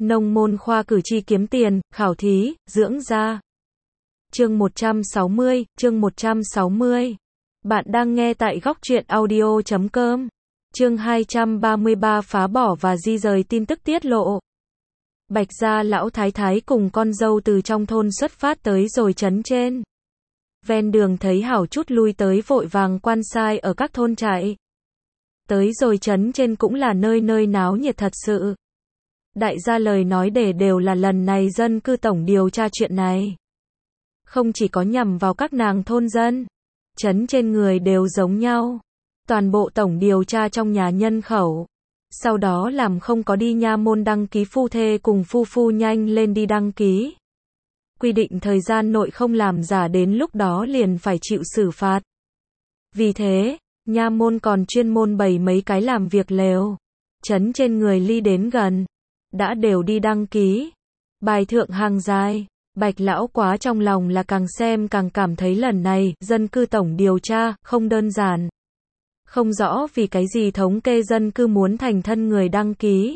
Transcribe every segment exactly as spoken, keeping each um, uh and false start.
Nông môn khoa cử tri kiếm tiền, khảo thí, dưỡng da. Chương một trăm sáu mươi, chương một trăm sáu mươi. Bạn đang nghe tại góc truyện audio chấm com. Chương hai trăm ba mươi ba phá bỏ và di rời tin tức tiết lộ. Bạch gia lão thái thái cùng con dâu từ trong thôn xuất phát tới rồi trấn trên. Ven đường thấy hảo chút lui tới vội vàng quan sai ở các thôn trại. Tới rồi trấn trên cũng là nơi nơi náo nhiệt thật sự. Đại gia lời nói để đều là lần này dân cư tổng điều tra chuyện này. Không chỉ có nhằm vào các nàng thôn dân, trấn trên người đều giống nhau. Toàn bộ tổng điều tra trong nhà nhân khẩu. Sau đó làm không có đi nha môn đăng ký phu thê cùng phu phu nhanh lên đi đăng ký. Quy định thời gian nội không làm giả đến lúc đó liền phải chịu xử phạt. Vì thế, nha môn còn chuyên môn bày mấy cái làm việc lều. Trấn trên người ly đến gần. Đã đều đi đăng ký. Bài thượng hàng dài. Bạch lão quá trong lòng là càng xem càng cảm thấy lần này, dân cư tổng điều tra, không đơn giản. Không rõ vì cái gì thống kê dân cư muốn thành thân người đăng ký.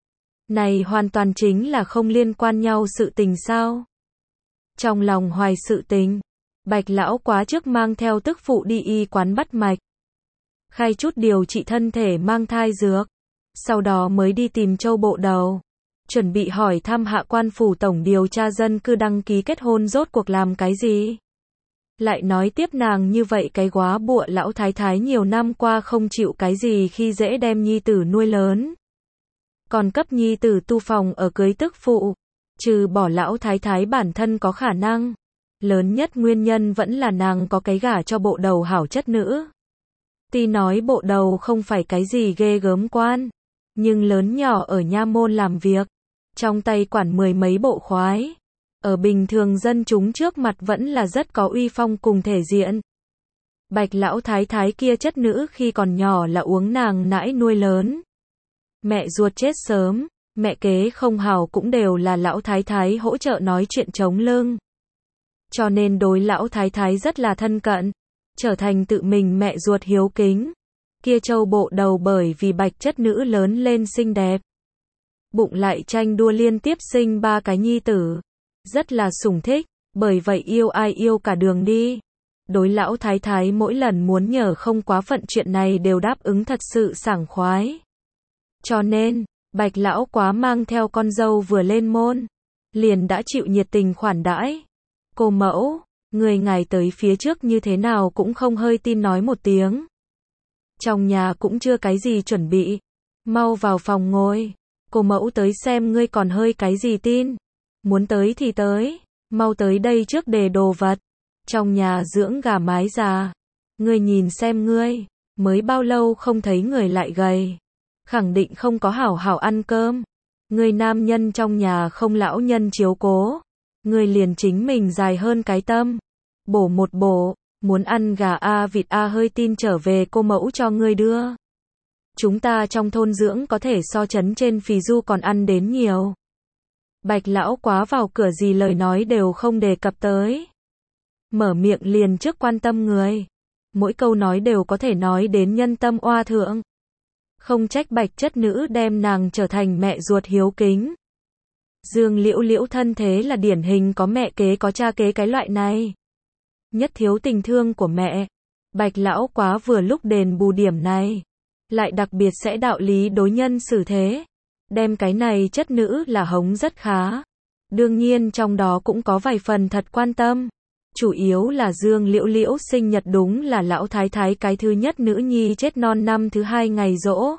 Này hoàn toàn chính là không liên quan nhau sự tình sao. Trong lòng hoài sự tình, Bạch lão quá trước mang theo tức phụ đi y quán bắt mạch. Khai chút điều trị thân thể mang thai dược. Sau đó mới đi tìm Châu Bộ Đầu. Chuẩn bị hỏi thăm hạ quan phủ tổng điều tra dân cư đăng ký kết hôn rốt cuộc làm cái gì. Lại nói tiếp nàng như vậy cái góa bụa lão thái thái nhiều năm qua không chịu cái gì khi dễ đem nhi tử nuôi lớn. Còn cấp nhi tử tu phòng ở cưới tức phụ. Trừ bỏ lão thái thái bản thân có khả năng. Lớn nhất nguyên nhân vẫn là nàng có cái gả cho bộ đầu hảo chất nữ. Tuy nói bộ đầu không phải cái gì ghê gớm quan. Nhưng lớn nhỏ ở nha môn làm việc. Trong tay quản mười mấy bộ khoái. Ở bình thường dân chúng trước mặt vẫn là rất có uy phong cùng thể diện. Bạch lão thái thái kia chất nữ khi còn nhỏ là uống nàng nãi nuôi lớn. Mẹ ruột chết sớm, mẹ kế không hảo cũng đều là lão thái thái hỗ trợ nói chuyện chống lưng. Cho nên đối lão thái thái rất là thân cận, trở thành tự mình mẹ ruột hiếu kính. Kia Châu Bộ Đầu bởi vì bạch chất nữ lớn lên xinh đẹp. Bụng lại tranh đua liên tiếp sinh ba cái nhi tử. Rất là sủng thích, bởi vậy yêu ai yêu cả đường đi. Đối lão thái thái mỗi lần muốn nhờ không quá phận chuyện này đều đáp ứng thật sự sảng khoái. Cho nên, Bạch lão quá mang theo con dâu vừa lên môn. Liền đã chịu nhiệt tình khoản đãi. Cô mẫu, người ngài tới phía trước như thế nào cũng không hơi tin nói một tiếng. Trong nhà cũng chưa cái gì chuẩn bị. Mau vào phòng ngồi. Cô mẫu tới xem ngươi còn hơi cái gì tin. Muốn tới thì tới. Mau tới đây trước để đồ vật. Trong nhà dưỡng gà mái già. Ngươi nhìn xem ngươi. Mới bao lâu không thấy người lại gầy. Khẳng định không có hảo hảo ăn cơm. Ngươi nam nhân trong nhà không lão nhân chiếu cố. Ngươi liền chính mình dài hơn cái tâm. Bổ một bổ. Muốn ăn gà a vịt a hơi tin trở về cô mẫu cho ngươi đưa. Chúng ta trong thôn dưỡng có thể so chấn trên phì du còn ăn đến nhiều. Bạch lão quá vào cửa gì lời nói đều không đề cập tới. Mở miệng liền trước quan tâm người. Mỗi câu nói đều có thể nói đến nhân tâm oa thượng. Không trách bạch chất nữ đem nàng trở thành mẹ ruột hiếu kính. Dương Liễu Liễu thân thế là điển hình có mẹ kế có cha kế cái loại này. Nhất thiếu tình thương của mẹ. Bạch lão quá vừa lúc đền bù điểm này. Lại đặc biệt sẽ đạo lý đối nhân xử thế. Đem cái này chất nữ là hống rất khá. Đương nhiên trong đó cũng có vài phần thật quan tâm. Chủ yếu là Dương Liễu Liễu sinh nhật đúng là lão thái thái cái thứ nhất nữ nhi chết non năm thứ hai ngày giỗ.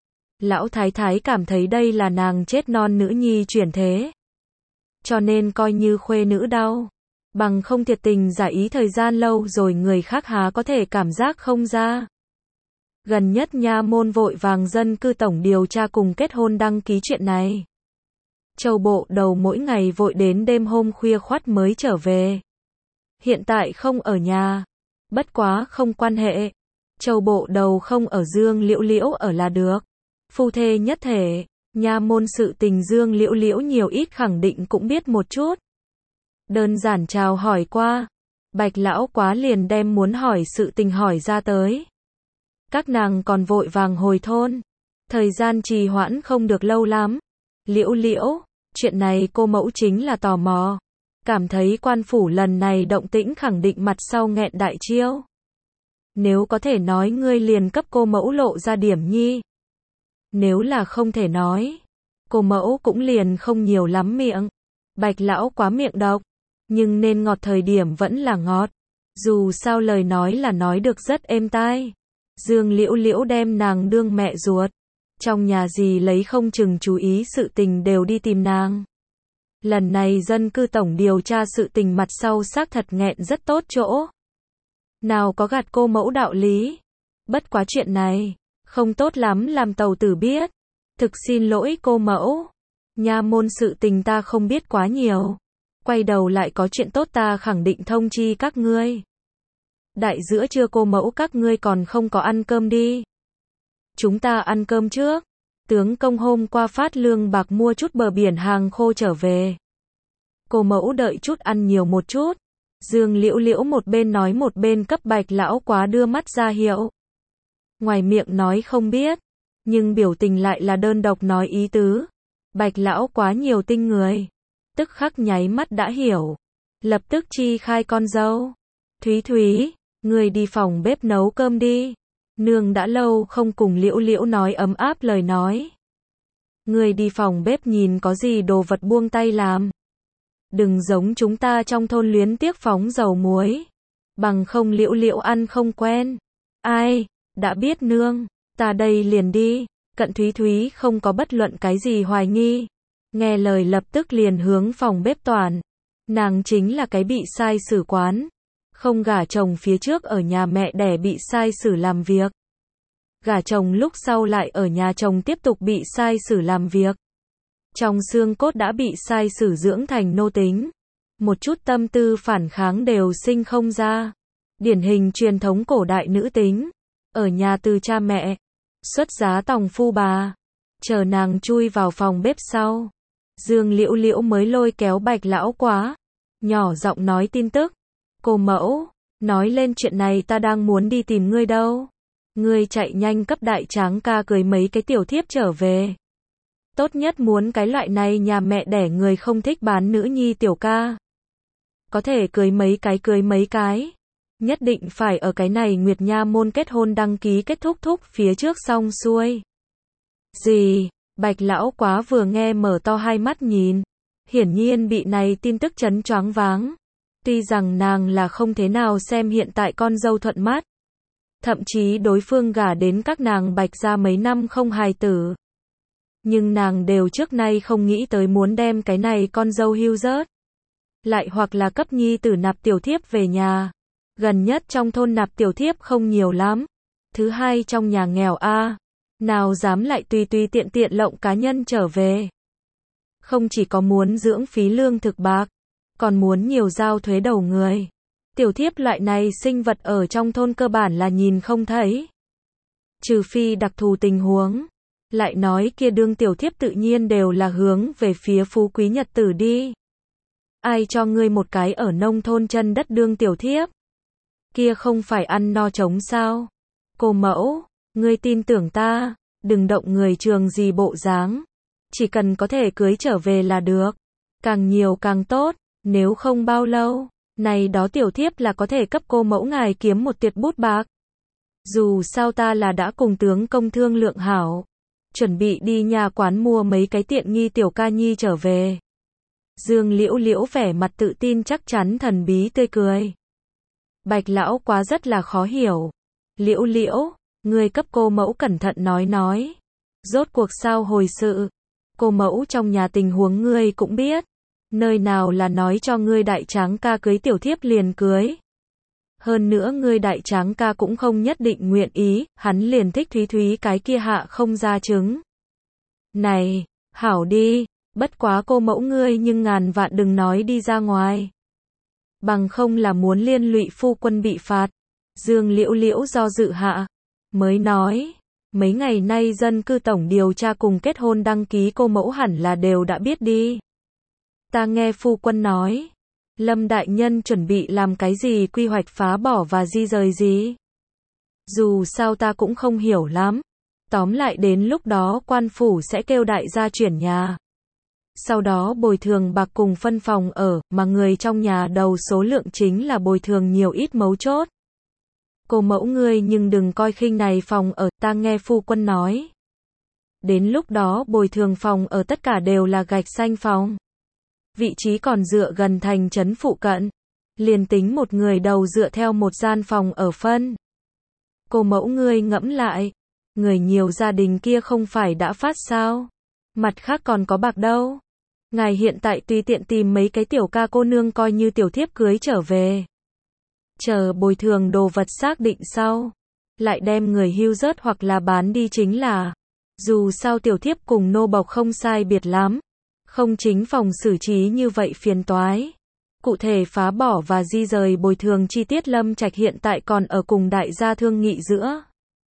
Lão thái thái cảm thấy đây là nàng chết non nữ nhi chuyển thế. Cho nên coi như khuê nữ đau. Bằng không thiệt tình giả ý thời gian lâu rồi người khác há có thể cảm giác không ra. Gần nhất nha môn vội vàng dân cư tổng điều tra cùng kết hôn đăng ký chuyện này. Châu Bộ Đầu mỗi ngày vội đến đêm hôm khuya khoắt mới trở về. Hiện tại không ở nhà. Bất quá không quan hệ. Châu Bộ Đầu không ở Dương Liễu Liễu ở là được. Phu thê nhất thể. Nha môn sự tình Dương Liễu Liễu nhiều ít khẳng định cũng biết một chút. Đơn giản chào hỏi qua. Bạch lão quá liền đem muốn hỏi sự tình hỏi ra tới. Các nàng còn vội vàng hồi thôn. Thời gian trì hoãn không được lâu lắm. Liễu Liễu, chuyện này cô mẫu chính là tò mò. Cảm thấy quan phủ lần này động tĩnh khẳng định mặt sau nghẹn đại chiêu. Nếu có thể nói ngươi liền cấp cô mẫu lộ ra điểm nhi. Nếu là không thể nói, cô mẫu cũng liền không nhiều lắm miệng. Bạch lão quá miệng độc, nhưng nên ngọt thời điểm vẫn là ngọt. Dù sao lời nói là nói được rất êm tai. Dương Liễu Liễu đem nàng đương mẹ ruột. Trong nhà gì lấy không chừng chú ý sự tình đều đi tìm nàng. Lần này dân cư tổng điều tra sự tình mặt sau xác thật nghẹn rất tốt chỗ. Nào có gạt cô mẫu đạo lý. Bất quá chuyện này, không tốt lắm làm tàu tử biết. Thực xin lỗi cô mẫu. Nha môn sự tình ta không biết quá nhiều. Quay đầu lại có chuyện tốt ta khẳng định thông chi các ngươi. Đại giữa trưa cô mẫu các ngươi còn không có ăn cơm đi. Chúng ta ăn cơm trước. Tướng công hôm qua phát lương bạc mua chút bờ biển hàng khô trở về. Cô mẫu đợi chút ăn nhiều một chút. Dương Liễu Liễu một bên nói một bên cấp Bạch lão quá đưa mắt ra hiệu. Ngoài miệng nói không biết, nhưng biểu tình lại là đơn độc nói ý tứ. Bạch lão quá nhiều tinh người. Tức khắc nháy mắt đã hiểu. Lập tức chi khai con dâu. Thúy Thúy, người đi phòng bếp nấu cơm đi. Nương đã lâu không cùng Liễu Liễu nói ấm áp lời nói. Người đi phòng bếp nhìn có gì đồ vật buông tay làm. Đừng giống chúng ta trong thôn luyến tiếc phóng dầu muối. Bằng không Liễu Liễu ăn không quen. Ai, đã biết nương, ta đây liền đi. Cận Thúy Thúy không có bất luận cái gì hoài nghi. Nghe lời lập tức liền hướng phòng bếp toàn. Nàng chính là cái bị sai xử quán. Không gả chồng phía trước ở nhà mẹ đẻ bị sai xử làm việc. Gả chồng lúc sau lại ở nhà chồng tiếp tục bị sai xử làm việc. Trong xương cốt đã bị sai xử dưỡng thành nô tính. Một chút tâm tư phản kháng đều sinh không ra. Điển hình truyền thống cổ đại nữ tính. Ở nhà từ cha mẹ. Xuất giá tòng phu bà. Chờ nàng chui vào phòng bếp sau. Dương Liễu Liễu mới lôi kéo Bạch lão quá. Nhỏ giọng nói tin tức. Cô mẫu, nói lên chuyện này ta đang muốn đi tìm ngươi đâu. Ngươi chạy nhanh cấp đại tráng ca cưới mấy cái tiểu thiếp trở về. Tốt nhất muốn cái loại này nhà mẹ đẻ người không thích bán nữ nhi tiểu ca. Có thể cưới mấy cái cưới mấy cái. Nhất định phải ở cái này Nguyệt Nha môn kết hôn đăng ký kết thúc thúc phía trước xong xuôi. Gì? Bạch lão quá vừa nghe mở to hai mắt nhìn. Hiển nhiên bị này tin tức chấn choáng váng. Tuy rằng nàng là không thế nào xem hiện tại con dâu thuận mắt. Thậm chí đối phương gả đến các nàng Bạch gia mấy năm không hài tử. Nhưng nàng đều trước nay không nghĩ tới muốn đem cái này con dâu hưu rớt. Lại hoặc là cấp nhi tử nạp tiểu thiếp về nhà. Gần nhất trong thôn nạp tiểu thiếp không nhiều lắm. Thứ hai trong nhà nghèo a, nào dám lại tùy tùy tiện tiện lộng cá nhân trở về. Không chỉ có muốn dưỡng phí lương thực bạc, còn muốn nhiều giao thuế đầu người. Tiểu thiếp loại này sinh vật ở trong thôn cơ bản là nhìn không thấy. Trừ phi đặc thù tình huống. Lại nói kia đương tiểu thiếp tự nhiên đều là hướng về phía phú quý nhật tử đi. Ai cho ngươi một cái ở nông thôn chân đất đương tiểu thiếp? Kia không phải ăn no trống sao? Cô mẫu, ngươi tin tưởng ta, đừng động người trường gì bộ dáng. Chỉ cần có thể cưới trở về là được. Càng nhiều càng tốt, nếu không bao lâu, này đó tiểu thiếp là có thể cấp cô mẫu ngài kiếm một tiệt bút bạc. Dù sao ta là đã cùng tướng công thương lượng hảo. Chuẩn bị đi nhà quán mua mấy cái tiện nghi tiểu ca nhi trở về. Dương Liễu Liễu vẻ mặt tự tin chắc chắn thần bí tươi cười. Bạch lão quá rất là khó hiểu. Liễu Liễu, ngươi cấp cô mẫu cẩn thận nói nói. Rốt cuộc sao hồi sự. Cô mẫu trong nhà tình huống ngươi cũng biết. Nơi nào là nói cho ngươi đại tráng ca cưới tiểu thiếp liền cưới. Hơn nữa ngươi đại tráng ca cũng không nhất định nguyện ý, hắn liền thích Thúy Thúy cái kia hạ không ra trứng. Này, hảo đi, bất quá cô mẫu ngươi nhưng ngàn vạn đừng nói đi ra ngoài. Bằng không là muốn liên lụy phu quân bị phạt. Dương Liễu Liễu do dự hạ, mới nói, mấy ngày nay dân cư tổng điều tra cùng kết hôn đăng ký cô mẫu hẳn là đều đã biết đi. Ta nghe phu quân nói. Lâm đại nhân chuẩn bị làm cái gì quy hoạch phá bỏ và di rời gì? Dù sao ta cũng không hiểu lắm. Tóm lại đến lúc đó quan phủ sẽ kêu đại gia chuyển nhà. Sau đó bồi thường bạc cùng phân phòng ở, mà người trong nhà đầu số lượng chính là bồi thường nhiều ít mấu chốt. Cô mẫu ngươi nhưng đừng coi khinh này phòng ở, ta nghe phu quân nói. Đến lúc đó bồi thường phòng ở tất cả đều là gạch xanh phòng. Vị trí còn dựa gần thành trấn phụ cận. Liền tính một người đầu dựa theo một gian phòng ở phân. Cô mẫu ngươi ngẫm lại. Người nhiều gia đình kia không phải đã phát sao? Mặt khác còn có bạc đâu. Ngài hiện tại tùy tiện tìm mấy cái tiểu ca cô nương coi như tiểu thiếp cưới trở về. Chờ bồi thường đồ vật xác định sau. Lại đem người hưu rớt hoặc là bán đi chính là. Dù sao tiểu thiếp cùng nô bộc không sai biệt lắm. Không chính phòng xử trí như vậy phiền toái. Cụ thể phá bỏ và di rời bồi thường chi tiết Lâm Trạch hiện tại còn ở cùng đại gia thương nghị giữa.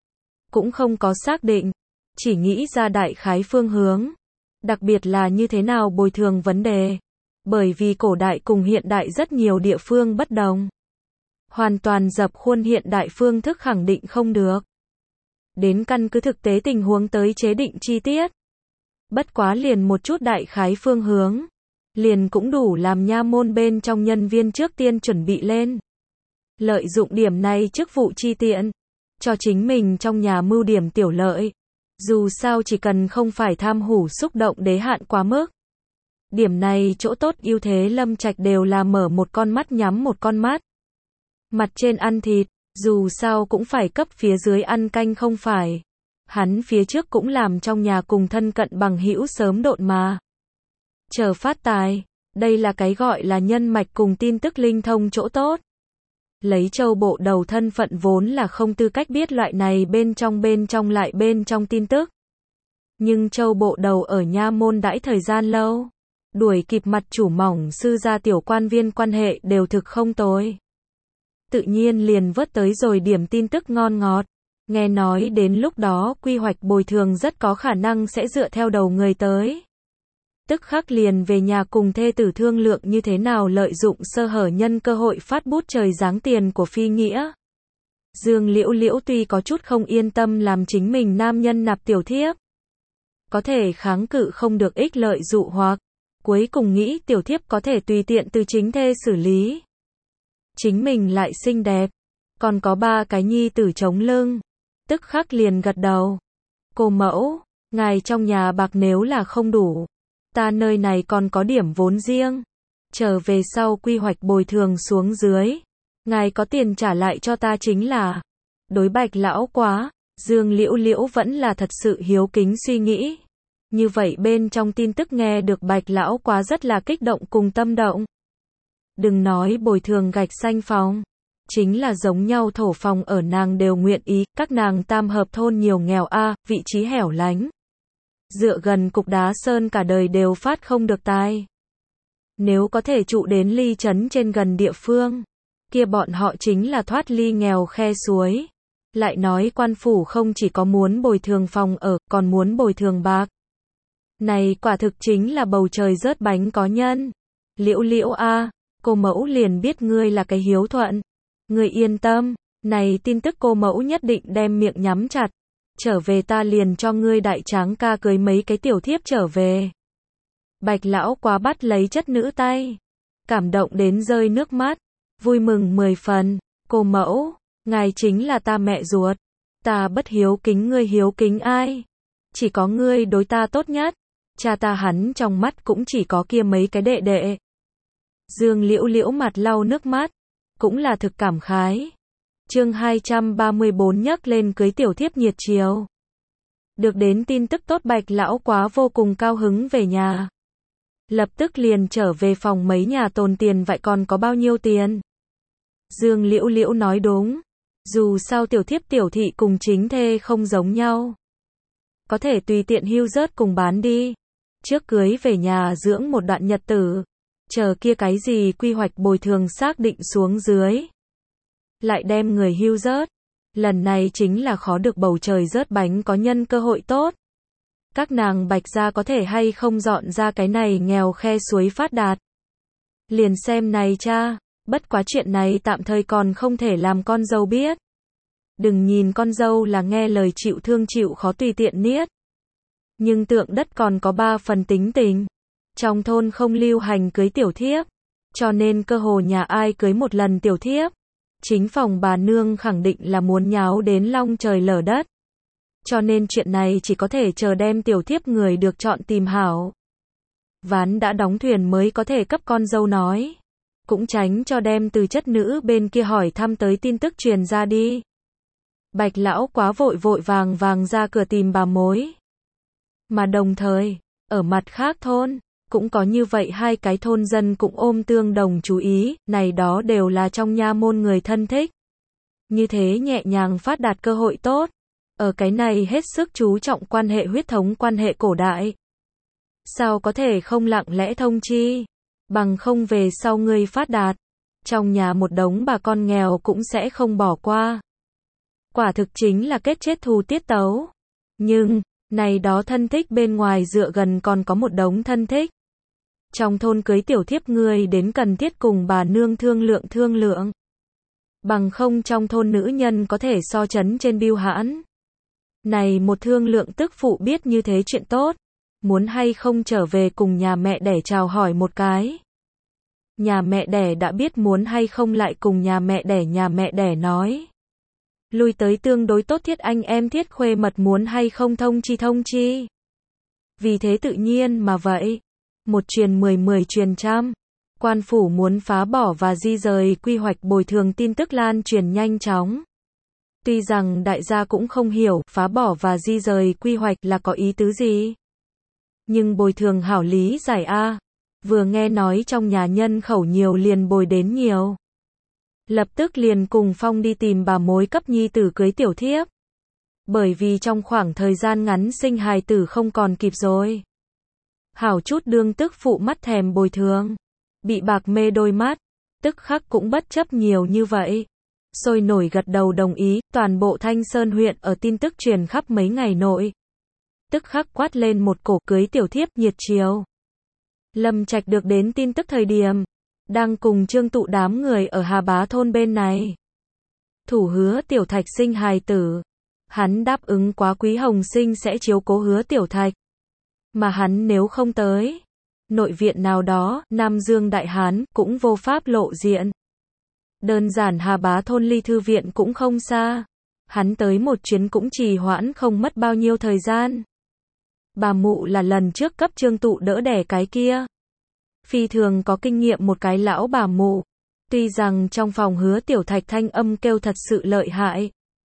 Cũng không có xác định. Chỉ nghĩ ra đại khái phương hướng. Đặc biệt là như thế nào bồi thường vấn đề. Bởi vì cổ đại cùng hiện đại rất nhiều địa phương bất đồng. Hoàn toàn dập khuôn hiện đại phương thức khẳng định không được. Đến căn cứ thực tế tình huống tới chế định chi tiết. Bất quá liền một chút đại khái phương hướng. Liền cũng đủ làm nha môn bên trong nhân viên trước tiên chuẩn bị lên. Lợi dụng điểm này chức vụ chi tiện. Cho chính mình trong nhà mưu điểm tiểu lợi. Dù sao chỉ cần không phải tham hủ xúc động đế hạn quá mức. Điểm này chỗ tốt ưu thế Lâm Trạch đều là mở một con mắt nhắm một con mắt. Mặt trên ăn thịt, dù sao cũng phải cấp phía dưới ăn canh không phải. Hắn phía trước cũng làm trong nhà cùng thân cận bằng hữu sớm độn mà. Chờ phát tài, đây là cái gọi là nhân mạch cùng tin tức linh thông chỗ tốt. Lấy châu bộ đầu thân phận vốn là không tư cách biết loại này bên trong bên trong lại bên trong tin tức. Nhưng châu bộ đầu ở nha môn đãi thời gian lâu. Đuổi kịp mặt chủ mỏng sư gia tiểu quan viên quan hệ đều thực không tồi. Tự nhiên liền vớt tới rồi điểm tin tức ngon ngọt. Nghe nói đến lúc đó quy hoạch bồi thường rất có khả năng sẽ dựa theo đầu người tới. Tức khắc liền về nhà cùng thê tử thương lượng như thế nào lợi dụng sơ hở nhân cơ hội phát bút trời giáng tiền của phi nghĩa. Dương Liễu Liễu tuy có chút không yên tâm làm chính mình nam nhân nạp tiểu thiếp. Có thể kháng cự không được ích lợi dụ hoặc. Cuối cùng nghĩ tiểu thiếp có thể tùy tiện từ chính thê xử lý. Chính mình lại xinh đẹp. Còn có ba cái nhi tử chống lưng. Tức khắc liền gật đầu. Cô mẫu, ngài trong nhà bạc nếu là không đủ. Ta nơi này còn có điểm vốn riêng. Trở về sau quy hoạch bồi thường xuống dưới. Ngài có tiền trả lại cho ta chính là. Đối Bạch lão quá, Dương Liễu Liễu vẫn là thật sự hiếu kính suy nghĩ. Như vậy bên trong tin tức nghe được Bạch lão quá rất là kích động cùng tâm động. Đừng nói bồi thường gạch xanh phòng. Chính là giống nhau thổ phòng ở nàng đều nguyện ý, các nàng tam hợp thôn nhiều nghèo a, vị trí hẻo lánh. Dựa gần cục đá sơn cả đời đều phát không được tai. Nếu có thể trụ đến ly trấn trên gần địa phương, kia bọn họ chính là thoát ly nghèo khe suối. Lại nói quan phủ không chỉ có muốn bồi thường phòng ở, còn muốn bồi thường bạc. Này quả thực chính là bầu trời rớt bánh có nhân. Liễu Liễu a, cô mẫu liền biết ngươi là cái hiếu thuận. Ngươi yên tâm, này tin tức cô mẫu nhất định đem miệng nhắm chặt. Trở về ta liền cho ngươi đại tráng ca cưới mấy cái tiểu thiếp trở về. Bạch lão quá bắt lấy chất nữ tay. Cảm động đến rơi nước mắt. Vui mừng mười phần. Cô mẫu, ngài chính là ta mẹ ruột. Ta bất hiếu kính ngươi hiếu kính ai. Chỉ có ngươi đối ta tốt nhất. Cha ta hắn trong mắt cũng chỉ có kia mấy cái đệ đệ. Dương Liễu Liễu mặt lau nước mắt. Cũng là thực cảm khái. Chương hai trăm ba mươi bốn nhắc lên cưới tiểu thiếp nhiệt chiều. Được đến tin tức tốt Bạch lão quá vô cùng cao hứng về nhà. Lập tức liền trở về phòng mấy nhà tồn tiền vậy còn có bao nhiêu tiền. Dương Liễu Liễu nói đúng. Dù sao tiểu thiếp tiểu thị cùng chính thê không giống nhau. Có thể tùy tiện hưu rớt cùng bán đi. Trước cưới về nhà dưỡng một đoạn nhật tử. Chờ kia cái gì quy hoạch bồi thường xác định xuống dưới. Lại đem người hưu rớt. Lần này chính là khó được bầu trời rớt bánh có nhân cơ hội tốt. Các nàng Bạch gia có thể hay không dọn ra cái này nghèo khe suối phát đạt. Liền xem này cha, bất quá chuyện này tạm thời còn không thể làm con dâu biết. Đừng nhìn con dâu là nghe lời chịu thương chịu khó tùy tiện niết. Nhưng tượng đất còn có ba phần tính tình. Trong thôn không lưu hành cưới tiểu thiếp, cho nên cơ hồ nhà ai cưới một lần tiểu thiếp, chính phòng bà nương khẳng định là muốn nháo đến long trời lở đất. Cho nên chuyện này chỉ có thể chờ đem tiểu thiếp người được chọn tìm hảo. Ván đã đóng thuyền mới có thể cấp con dâu nói. Cũng tránh cho đem từ chất nữ bên kia hỏi thăm tới tin tức truyền ra đi. Bạch lão quá vội vội vàng vàng ra cửa tìm bà mối. Mà đồng thời, ở mặt khác thôn, cũng có như vậy hai cái thôn dân cũng ôm tương đồng chú ý, này đó đều là trong nha môn người thân thích. Như thế nhẹ nhàng phát đạt cơ hội tốt. Ở cái này hết sức chú trọng quan hệ huyết thống quan hệ cổ đại. Sao có thể không lặng lẽ thông chi, bằng không về sau ngươi phát đạt, trong nhà một đống bà con nghèo cũng sẽ không bỏ qua. Quả thực chính là kết chết thù tiết tấu. Nhưng, này đó thân thích bên ngoài dựa gần còn có một đống thân thích. Trong thôn cưới tiểu thiếp người đến cần thiết cùng bà nương thương lượng thương lượng. Bằng không trong thôn nữ nhân có thể so chấn trên bưu hãn. Này một thương lượng tức phụ biết như thế chuyện tốt. Muốn hay không trở về cùng nhà mẹ đẻ chào hỏi một cái. Nhà mẹ đẻ đã biết muốn hay không lại cùng nhà mẹ đẻ nhà mẹ đẻ nói. Lui tới tương đối tốt thiết anh em thiết khuê mật muốn hay không thông chi thông chi. Vì thế tự nhiên mà vậy. Một truyền mười mười truyền trăm. Quan phủ muốn phá bỏ và di rời quy hoạch bồi thường tin tức lan truyền nhanh chóng. Tuy rằng đại gia cũng không hiểu phá bỏ và di rời quy hoạch là có ý tứ gì. Nhưng bồi thường hảo lý giải a. Vừa nghe nói trong nhà nhân khẩu nhiều liền bồi đến nhiều. Lập tức liền cùng Phong đi tìm bà mối cấp nhi tử cưới tiểu thiếp. Bởi vì trong khoảng thời gian ngắn sinh hài tử không còn kịp rồi. Hảo chút đương tức phụ mắt thèm bồi thường. Bị bạc mê đôi mắt. Tức khắc cũng bất chấp nhiều như vậy. Sôi nổi gật đầu đồng ý. Toàn bộ Thanh Sơn huyện ở tin tức truyền khắp mấy ngày nội. Tức khắc quát lên một cổ cưới tiểu thiếp nhiệt chiều. Lâm Trạch được đến tin tức thời điểm. Đang cùng Trương Tụ đám người ở Hà Bá thôn bên này. Thủ hứa Tiểu Thạch sinh hài tử. Hắn đáp ứng quá Quý Hồng Sinh sẽ chiếu cố hứa Tiểu Thạch. Mà hắn nếu không tới. Nội viện nào đó, Nam Dương Đại Hán, cũng vô pháp lộ diện. Đơn giản Hà Bá thôn ly thư viện cũng không xa. Hắn tới một chuyến cũng trì hoãn không mất bao nhiêu thời gian. Bà mụ là lần trước cấp Trương Tụ đỡ đẻ cái kia. Phi thường có kinh nghiệm một cái lão bà mụ. Tuy rằng trong phòng hứa Tiểu Thạch thanh âm kêu thật sự lợi hại.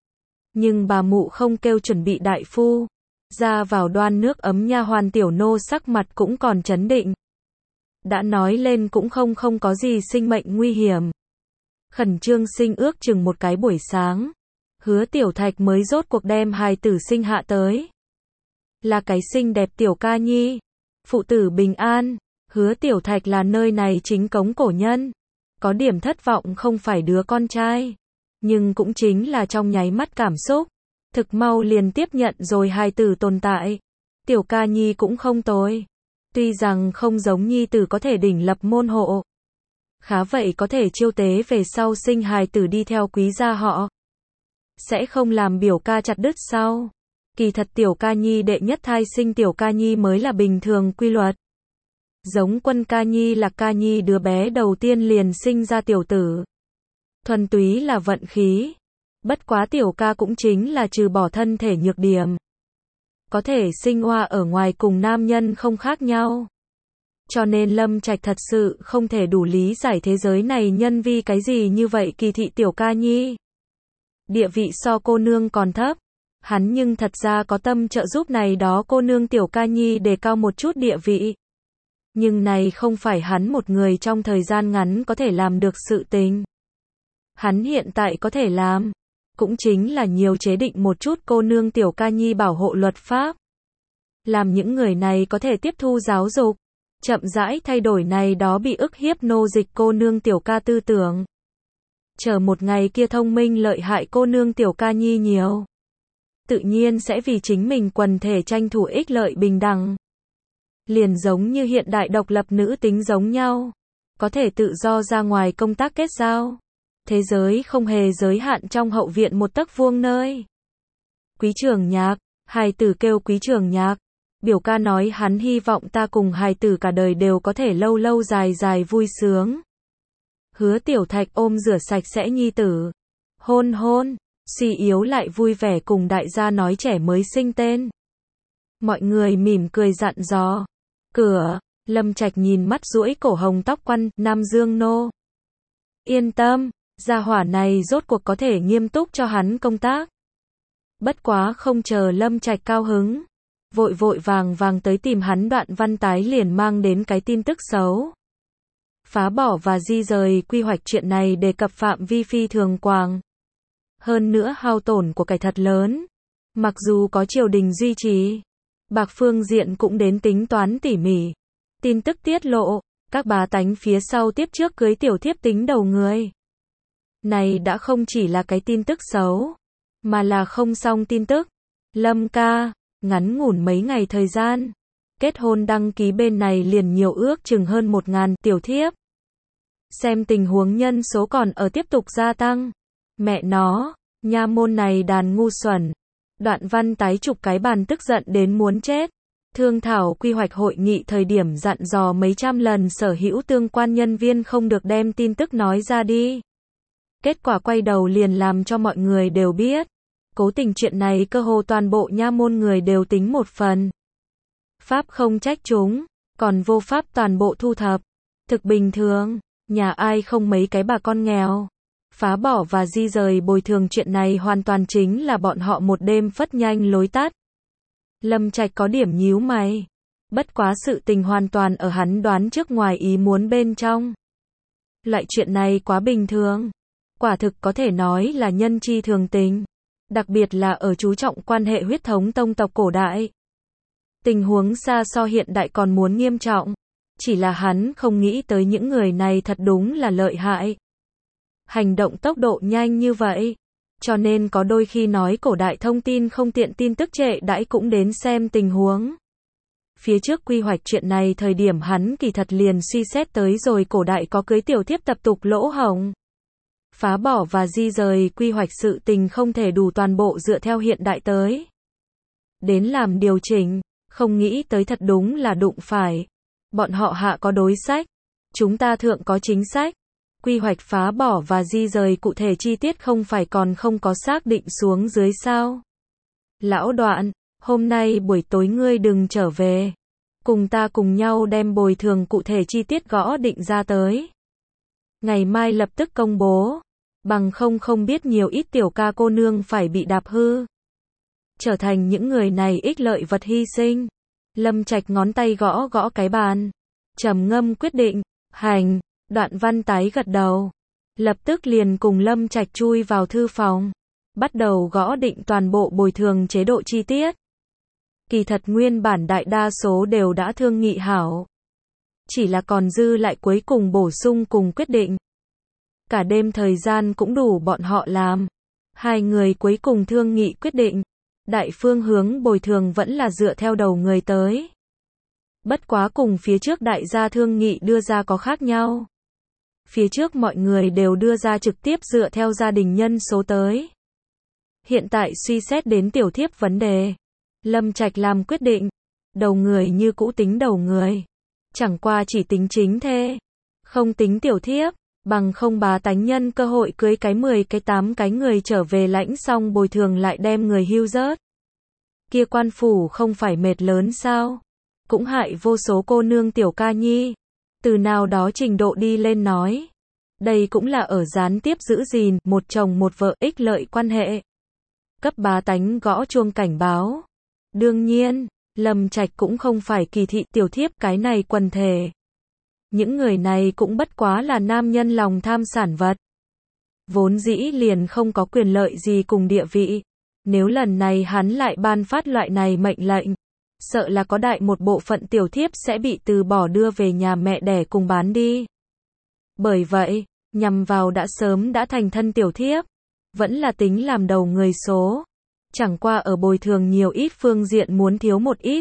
Nhưng bà mụ không kêu chuẩn bị đại phu. Ra vào đoan nước ấm nha hoàn tiểu nô sắc mặt cũng còn trấn định. Đã nói lên cũng không không có gì sinh mệnh nguy hiểm. Khẩn trương sinh ước chừng một cái buổi sáng. Hứa Tiểu Thạch mới rốt cuộc đem hài tử sinh hạ tới. Là cái xinh đẹp tiểu ca nhi. Phụ tử bình an. Hứa Tiểu Thạch là nơi này chính cống cổ nhân. Có điểm thất vọng không phải đứa con trai. Nhưng cũng chính là trong nháy mắt cảm xúc. Thực mau liền tiếp nhận rồi hài tử tồn tại. Tiểu ca nhi cũng không tồi. Tuy rằng không giống nhi tử có thể đỉnh lập môn hộ. Khá vậy có thể chiêu tế về sau sinh hài tử đi theo quý gia họ. Sẽ không làm biểu ca chặt đứt sau. Kỳ thật tiểu ca nhi đệ nhất thai sinh tiểu ca nhi mới là bình thường quy luật. Giống Quân ca nhi Lạc ca nhi đứa bé đầu tiên liền sinh ra tiểu tử. Thuần túy là vận khí. Bất quá tiểu ca cũng chính là trừ bỏ thân thể nhược điểm. Có thể sinh oa ở ngoài cùng nam nhân không khác nhau. Cho nên Lâm Trạch thật sự không thể đủ lý giải thế giới này nhân vi cái gì như vậy kỳ thị tiểu ca nhi. Địa vị so cô nương còn thấp. Hắn nhưng thật ra có tâm trợ giúp này đó cô nương tiểu ca nhi đề cao một chút địa vị. Nhưng này không phải hắn một người trong thời gian ngắn có thể làm được sự tình. Hắn hiện tại có thể làm. Cũng chính là nhiều chế định một chút cô nương tiểu ca nhi bảo hộ luật pháp. Làm những người này có thể tiếp thu giáo dục. Chậm rãi thay đổi này đó bị ức hiếp nô dịch cô nương tiểu ca tư tưởng. Chờ một ngày kia thông minh lợi hại cô nương tiểu ca nhi nhiều. Tự nhiên sẽ vì chính mình quần thể tranh thủ ích lợi bình đẳng. Liền giống như hiện đại độc lập nữ tính giống nhau. Có thể tự do ra ngoài công tác kết giao. Thế giới không hề giới hạn trong hậu viện một tấc vuông nơi. Quý trưởng nhạc, hài tử kêu quý trưởng nhạc. Biểu ca nói hắn hy vọng ta cùng hài tử cả đời đều có thể lâu lâu dài dài vui sướng. Hứa Tiểu Thạch ôm rửa sạch sẽ nhi tử. Hôn hôn, suy yếu lại vui vẻ cùng đại gia nói trẻ mới sinh tên. Mọi người mỉm cười dặn dò. Cửa, Lâm Trạch nhìn mắt duỗi cổ hồng tóc quăn, Nam Dương nô. Yên tâm, gia hỏa này rốt cuộc có thể nghiêm túc cho hắn công tác. Bất quá không chờ Lâm Trạch cao hứng, vội vội vàng vàng tới tìm hắn Đoạn Văn Tái liền mang đến cái tin tức xấu. Phá bỏ và di rời quy hoạch chuyện này đề cập phạm vi phi thường quảng. Hơn nữa hao tổn của cải thật lớn. Mặc dù có triều đình duy trì, bạc phương diện cũng đến tính toán tỉ mỉ. Tin tức tiết lộ, các bá tánh phía sau tiếp trước cưới tiểu thiếp tính đầu người. Này đã không chỉ là cái tin tức xấu, mà là không xong tin tức. Lâm ca, ngắn ngủn mấy ngày thời gian, kết hôn đăng ký bên này liền nhiều ước chừng hơn một ngàn tiểu thiếp. Xem tình huống nhân số còn ở tiếp tục gia tăng. Mẹ nó, nha môn này đàn ngu xuẩn. Đoạn Văn Tái chụp cái bàn tức giận đến muốn chết. Thương thảo quy hoạch hội nghị thời điểm dặn dò mấy trăm lần sở hữu tương quan nhân viên không được đem tin tức nói ra đi. Kết quả quay đầu liền làm cho mọi người đều biết. Cố tình chuyện này cơ hồ toàn bộ nha môn người đều tính một phần. Pháp không trách chúng, còn vô pháp toàn bộ thu thập. Thực bình thường, nhà ai không mấy cái bà con nghèo. Phá bỏ và di rời bồi thường chuyện này hoàn toàn chính là bọn họ một đêm phất nhanh lối tắt. Lâm Trạch có điểm nhíu mày. Bất quá sự tình hoàn toàn ở hắn đoán trước ngoài ý muốn bên trong. Loại chuyện này quá bình thường. Quả thực có thể nói là nhân chi thường tình. Đặc biệt là ở chú trọng quan hệ huyết thống tông tộc cổ đại. Tình huống xa so hiện đại còn muốn nghiêm trọng. Chỉ là hắn không nghĩ tới những người này thật đúng là lợi hại. Hành động tốc độ nhanh như vậy. Cho nên có đôi khi nói cổ đại thông tin không tiện tin tức trệ đãi cũng đến xem tình huống. Phía trước quy hoạch chuyện này thời điểm hắn kỳ thật liền suy xét tới rồi cổ đại có cưới tiểu thiếp tập tục lỗ hổng. Phá bỏ và di rời quy hoạch sự tình không thể đủ toàn bộ dựa theo hiện đại tới. Đến làm điều chỉnh, không nghĩ tới thật đúng là đụng phải. Bọn họ hạ có đối sách, chúng ta thượng có chính sách. Quy hoạch phá bỏ và di rời cụ thể chi tiết không phải còn không có xác định xuống dưới sao. Lão Đoạn, hôm nay buổi tối ngươi đừng trở về. Cùng ta cùng nhau đem bồi thường cụ thể chi tiết gõ định ra tới. Ngày mai lập tức công bố. Bằng không không biết nhiều ít tiểu ca cô nương phải bị đạp hư. Trở thành những người này ích lợi vật hy sinh. Lâm Trạch ngón tay gõ gõ cái bàn. Trầm ngâm quyết định, hành. Đoạn Văn Tái gật đầu. Lập tức liền cùng Lâm Trạch chui vào thư phòng. Bắt đầu gõ định toàn bộ bồi thường chế độ chi tiết. Kỳ thật nguyên bản đại đa số đều đã thương nghị hảo. Chỉ là còn dư lại cuối cùng bổ sung cùng quyết định. Cả đêm thời gian cũng đủ bọn họ làm. Hai người cuối cùng thương nghị quyết định. Đại phương hướng bồi thường vẫn là dựa theo đầu người tới. Bất quá cùng phía trước đại gia thương nghị đưa ra có khác nhau. Phía trước mọi người đều đưa ra trực tiếp dựa theo gia đình nhân số tới. Hiện tại suy xét đến tiểu thiếp vấn đề. Lâm Trạch làm quyết định. Đầu người như cũ tính đầu người. Chẳng qua chỉ tính chính thê. Không tính tiểu thiếp. Bằng không bá tánh nhân cơ hội cưới cái mười cái tám cái người trở về lãnh xong bồi thường lại đem người hưu rớt. Kia quan phủ không phải mệt lớn sao? Cũng hại vô số cô nương tiểu ca nhi. Từ nào đó trình độ đi lên nói. Đây cũng là ở gián tiếp giữ gìn một chồng một vợ ích lợi quan hệ. Cấp bá tánh gõ chuông cảnh báo. Đương nhiên, Lâm Trạch cũng không phải kỳ thị tiểu thiếp cái này quần thể. Những người này cũng bất quá là nam nhân lòng tham sản vật. Vốn dĩ liền không có quyền lợi gì cùng địa vị. Nếu lần này hắn lại ban phát loại này mệnh lệnh, sợ là có đại một bộ phận tiểu thiếp sẽ bị từ bỏ đưa về nhà mẹ đẻ cùng bán đi. Bởi vậy, nhằm vào đã sớm đã thành thân tiểu thiếp, vẫn là tính làm đầu người số. Chẳng qua ở bồi thường nhiều ít phương diện muốn thiếu một ít.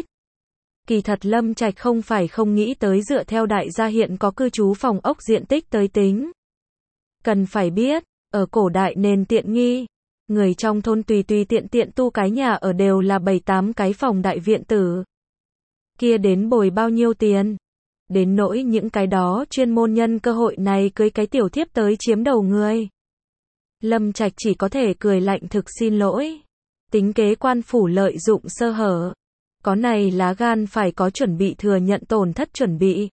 Kỳ thật Lâm Trạch không phải không nghĩ tới dựa theo đại gia hiện có cư trú phòng ốc diện tích tới tính. Cần phải biết, ở cổ đại nền tiện nghi, người trong thôn tùy tùy tiện tiện tu cái nhà ở đều là bảy tám cái phòng đại viện tử. kia đến bồi bao nhiêu tiền. Đến nỗi những cái đó chuyên môn nhân cơ hội này cưới cái tiểu thiếp tới chiếm đầu người. Lâm Trạch chỉ có thể cười lạnh thực xin lỗi. Tính kế quan phủ lợi dụng sơ hở. Có này lá gan phải có chuẩn bị thừa nhận tổn thất chuẩn bị.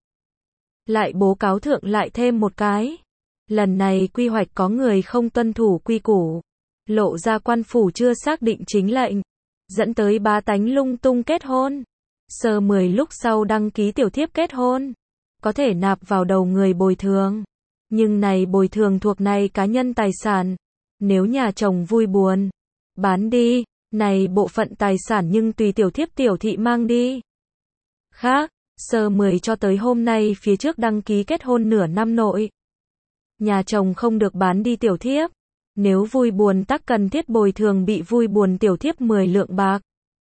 Lại bố cáo thượng lại thêm một cái. Lần này quy hoạch có người không tuân thủ quy củ. Lộ ra quan phủ chưa xác định chính lệnh. Dẫn tới bá tánh lung tung kết hôn. Sơ mười lúc sau đăng ký tiểu thiếp kết hôn. Có thể nạp vào đầu người bồi thường. Nhưng này bồi thường thuộc này cá nhân tài sản. Nếu nhà chồng vui buồn. Bán đi. Này bộ phận tài sản nhưng tùy tiểu thiếp tiểu thị mang đi. Khác. Sơ mười cho tới hôm nay phía trước đăng ký kết hôn nửa năm nội. Nhà chồng không được bán đi tiểu thiếp. Nếu vui buồn tắc cần thiết bồi thường bị vui buồn tiểu thiếp mười lượng bạc.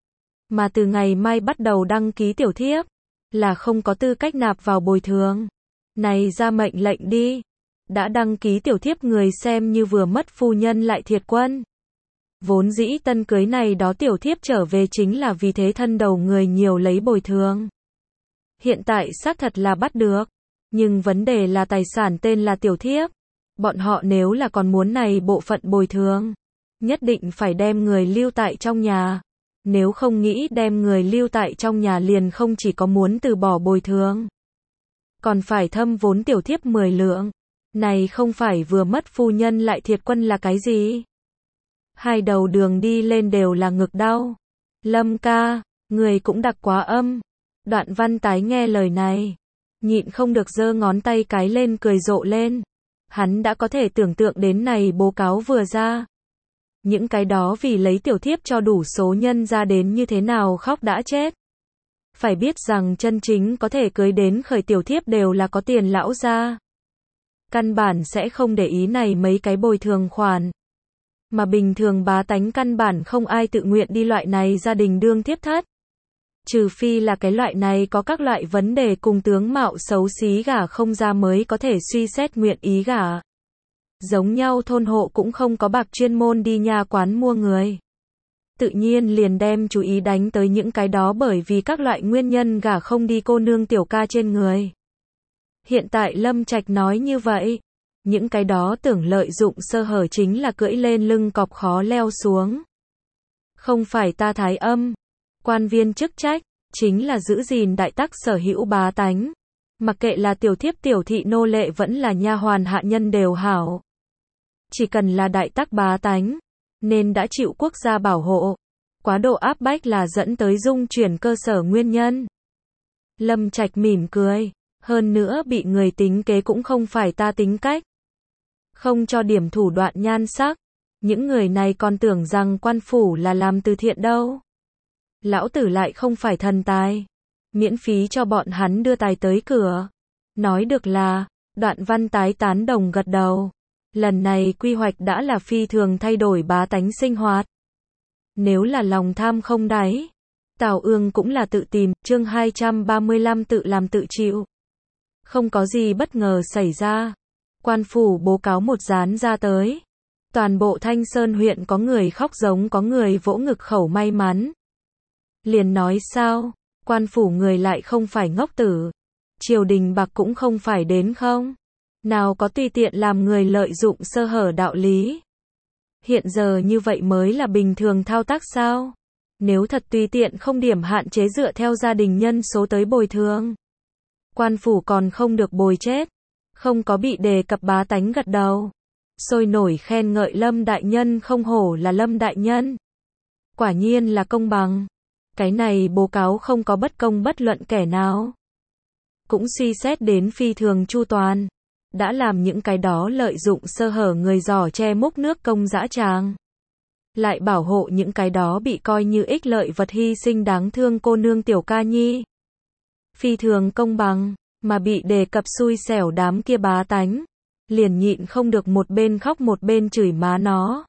Mà từ ngày mai bắt đầu đăng ký tiểu thiếp. Là không có tư cách nạp vào bồi thường. Này ra mệnh lệnh đi. Đã đăng ký tiểu thiếp người xem như vừa mất phu nhân lại thiệt quân. Vốn dĩ tân cưới này đó tiểu thiếp trở về chính là vì thế thân đầu người nhiều lấy bồi thường. Hiện tại xác thật là bắt được. Nhưng vấn đề là tài sản tên là tiểu thiếp. Bọn họ nếu là còn muốn này bộ phận bồi thường. Nhất định phải đem người lưu tại trong nhà. Nếu không nghĩ đem người lưu tại trong nhà liền không chỉ có muốn từ bỏ bồi thường. Còn phải thâm vốn tiểu thiếp mười lượng. Này không phải vừa mất phu nhân lại thiệt quân là cái gì? Hai đầu đường đi lên đều là ngực đau. Lâm ca, người cũng đặc quá âm. Đoạn Văn Tái nghe lời này. Nhịn không được giơ ngón tay cái lên cười rộ lên. Hắn đã có thể tưởng tượng đến này bố cáo vừa ra. Những cái đó vì lấy tiểu thiếp cho đủ số nhân ra đến như thế nào khóc đã chết. Phải biết rằng chân chính có thể cưới đến khởi tiểu thiếp đều là có tiền lão gia. Căn bản sẽ không để ý này mấy cái bồi thường khoản. Mà bình thường bá tánh căn bản không ai tự nguyện đi loại này gia đình đương thiếp thất. Trừ phi là cái loại này có các loại vấn đề cùng tướng mạo xấu xí gả không ra mới có thể suy xét nguyện ý gả. Giống nhau thôn hộ cũng không có bạc chuyên môn đi nhà quán mua người. Tự nhiên liền đem chú ý đánh tới những cái đó bởi vì các loại nguyên nhân gả không đi cô nương tiểu ca trên người. Hiện tại Lâm Trạch nói như vậy. Những cái đó tưởng lợi dụng sơ hở chính là cưỡi lên lưng cọp khó leo xuống. Không phải ta thái âm. Quan viên chức trách, chính là giữ gìn đại tắc sở hữu bá tánh. Mặc kệ là tiểu thiếp tiểu thị nô lệ vẫn là nha hoàn hạ nhân đều hảo. Chỉ cần là đại tắc bá tánh, nên đã chịu quốc gia bảo hộ. Quá độ áp bách là dẫn tới dung chuyển cơ sở nguyên nhân. Lâm Trạch mỉm cười. Hơn nữa bị người tính kế cũng không phải ta tính cách. Không cho điểm thủ đoạn nhan sắc. Những người này còn tưởng rằng quan phủ là làm từ thiện đâu. Lão tử lại không phải thần tài. Miễn phí cho bọn hắn đưa tài tới cửa. Nói được là, Đoạn Văn Tái tán đồng gật đầu. Lần này quy hoạch đã là phi thường thay đổi bá tánh sinh hoạt. Nếu là lòng tham không đáy, Tào Ương cũng là tự tìm. Chương hai trăm ba mươi lăm tự làm tự chịu. Không có gì bất ngờ xảy ra. Quan phủ bố cáo một dán ra tới. Toàn bộ Thanh Sơn huyện có người khóc giống có người vỗ ngực khẩu may mắn. Liền nói sao, quan phủ người lại không phải ngốc tử. Triều đình bạc cũng không phải đến không. Nào có tùy tiện làm người lợi dụng sơ hở đạo lý. Hiện giờ như vậy mới là bình thường thao tác sao? Nếu thật tùy tiện không điểm hạn chế dựa theo gia đình nhân số tới bồi thường. Quan phủ còn không được bồi chết. Không có bị đề cập bá tánh gật đầu. Sôi nổi khen ngợi Lâm đại nhân không hổ là Lâm đại nhân. Quả nhiên là công bằng. Cái này bố cáo không có bất công bất luận kẻ nào. Cũng suy xét đến phi thường chu toàn. Đã làm những cái đó lợi dụng sơ hở người giỏ che múc nước công dã tràng. Lại bảo hộ những cái đó bị coi như ích lợi vật hy sinh đáng thương cô nương tiểu ca nhi. Phi thường công bằng, mà bị đề cập xui xẻo đám kia bá tánh. Liền nhịn không được một bên khóc một bên chửi má nó.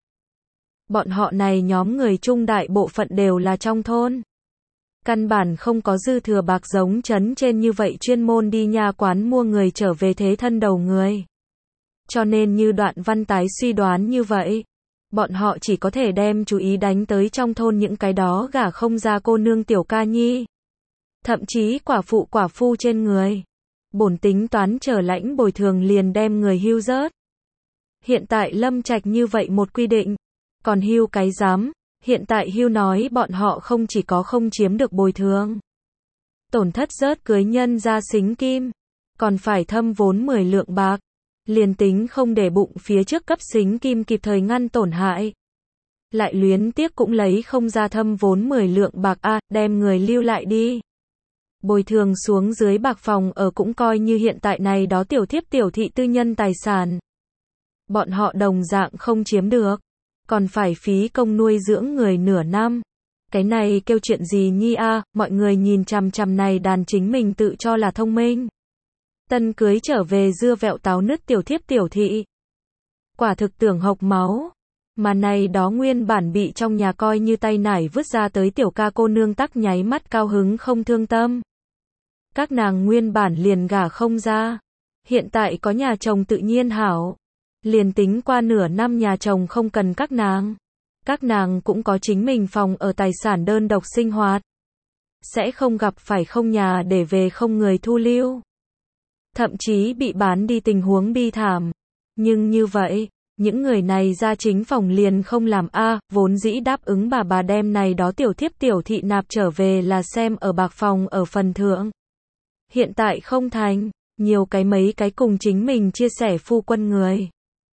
Bọn họ này nhóm người trung đại bộ phận đều là trong thôn. Căn bản không có dư thừa bạc giống trấn trên như vậy chuyên môn đi nhà quán mua người trở về thế thân đầu người. Cho nên như Đoạn Văn Tái suy đoán như vậy. Bọn họ chỉ có thể đem chú ý đánh tới trong thôn những cái đó gả không ra cô nương tiểu ca nhi. thậm chí quả phụ quả phu trên người. Bổn tính toán chờ lãnh bồi thường liền đem người hưu rớt. Hiện tại Lâm Trạch như vậy một quy định, còn hưu cái dám, hiện tại hưu nói bọn họ không chỉ có không chiếm được bồi thường, tổn thất rớt cưới nhân ra xính kim, còn phải thâm vốn mười lượng bạc, liền tính không để bụng phía trước cấp xính kim kịp thời ngăn tổn hại. Lại luyến tiếc cũng lấy không ra thâm vốn mười lượng bạc a, à, đem người lưu lại đi. Bồi thường xuống dưới bạc phòng ở cũng coi như hiện tại này đó tiểu thiếp tiểu thị tư nhân tài sản. Bọn họ đồng dạng không chiếm được, còn phải phí công nuôi dưỡng người nửa năm. Cái này kêu chuyện gì nhi a, à, mọi người nhìn chằm chằm này đàn chính mình tự cho là thông minh. Tân cưới trở về dưa vẹo táo nứt tiểu thiếp tiểu thị. Quả thực tưởng hộc máu. Mà này đó nguyên bản bị trong nhà coi như tay nải vứt ra tới tiểu ca cô nương tắc nháy mắt cao hứng không thương tâm. Các nàng nguyên bản liền gả không ra. Hiện tại có nhà chồng tự nhiên hảo. Liền tính qua nửa năm nhà chồng không cần các nàng. Các nàng cũng có chính mình phòng ở tài sản đơn độc sinh hoạt. Sẽ không gặp phải không nhà để về không người thu lưu. Thậm chí bị bán đi tình huống bi thảm. Nhưng như vậy, những người này ra chính phòng liền không làm a, à, vốn dĩ đáp ứng bà bà đem này đó tiểu thiếp tiểu thị nạp trở về là xem ở bạc phòng ở phần thượng. Hiện tại không thành, nhiều cái mấy cái cùng chính mình chia sẻ phu quân người.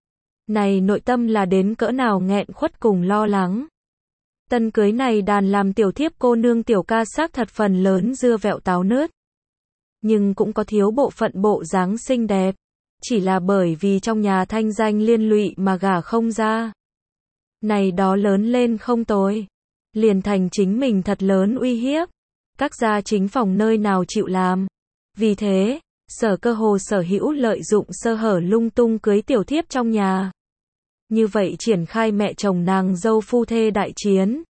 Này nội tâm là đến cỡ nào nghẹn khuất cùng lo lắng. Tân cưới này đàn làm tiểu thiếp cô nương tiểu ca xác thật phần lớn dưa vẹo táo nứt. Nhưng cũng có thiếu bộ phận bộ dáng xinh đẹp. Chỉ là bởi vì trong nhà thanh danh liên lụy mà gả không ra. Này đó lớn lên không tồi. Liền thành chính mình thật lớn uy hiếp. Các gia chính phòng nơi nào chịu làm. Vì thế, sở cơ hồ sở hữu lợi dụng sơ hở lung tung cưới tiểu thiếp trong nhà. Như vậy triển khai mẹ chồng nàng dâu phu thê đại chiến.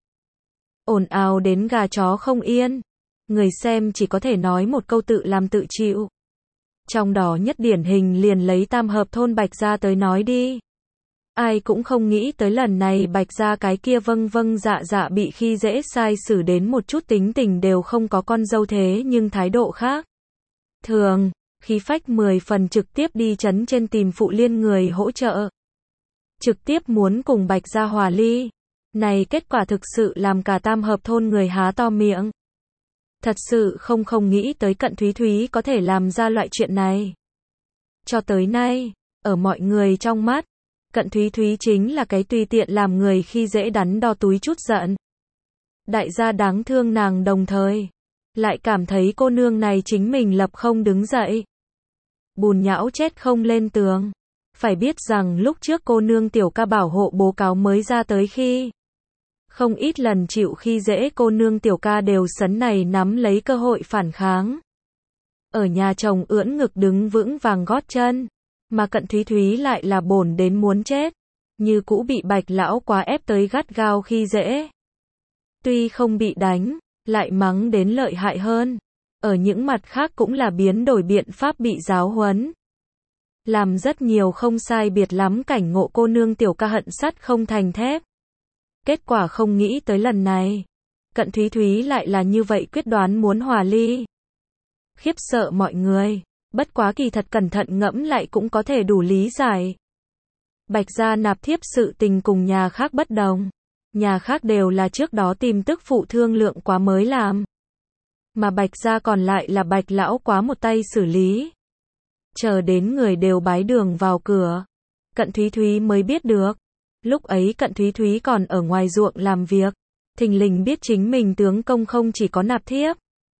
Ồn ào đến gà chó không yên. Người xem chỉ có thể nói một câu tự làm tự chịu. Trong đó nhất điển hình liền lấy tam hợp thôn Bạch Gia tới nói đi. Ai cũng không nghĩ tới lần này Bạch Gia cái kia vâng vâng dạ dạ bị khi dễ sai xử đến một chút tính tình đều không có con dâu thế nhưng thái độ khác. Thường, khí phách mười phần trực tiếp đi chấn trên tìm Phụ Liên người hỗ trợ. Trực tiếp muốn cùng Bạch Gia hòa ly. Này kết quả thực sự làm cả tam hợp thôn người há to miệng. Thật sự không không nghĩ tới Cận Thúy Thúy có thể làm ra loại chuyện này. Cho tới nay, ở mọi người trong mắt, Cận Thúy Thúy chính là cái tùy tiện làm người khi dễ đắn đo túi chút giận. Đại gia đáng thương nàng đồng thời, lại cảm thấy cô nương này chính mình lập không đứng dậy. Bùn nhão chết không lên tường. Phải biết rằng lúc trước cô nương tiểu ca bảo hộ bố cáo mới ra tới khi không ít lần chịu khi dễ cô nương tiểu ca đều sấn này nắm lấy cơ hội phản kháng. Ở nhà chồng ưỡn ngực đứng vững vàng gót chân, mà Cận Thúy Thúy lại là bổn đến muốn chết, như cũ bị Bạch lão quá ép tới gắt gao khi dễ. Tuy không bị đánh, lại mắng đến lợi hại hơn, ở những mặt khác cũng là biến đổi biện pháp bị giáo huấn. Làm rất nhiều không sai biệt lắm cảnh ngộ cô nương tiểu ca hận sắt không thành thép. Kết quả không nghĩ tới lần này, Cận Thúy Thúy lại là như vậy quyết đoán muốn hòa ly. Khiếp sợ mọi người, bất quá kỳ thật cẩn thận ngẫm lại cũng có thể đủ lý giải. Bạch Gia nạp thiếp sự tình cùng nhà khác bất đồng. Nhà khác đều là trước đó tìm tức phụ thương lượng quá mới làm. Mà Bạch Gia còn lại là Bạch lão quá một tay xử lý. Chờ đến người đều bái đường vào cửa, Cận Thúy Thúy mới biết được. Lúc ấy Cận Thúy Thúy còn ở ngoài ruộng làm việc, thình lình biết chính mình tướng công không chỉ có nạp thiếp,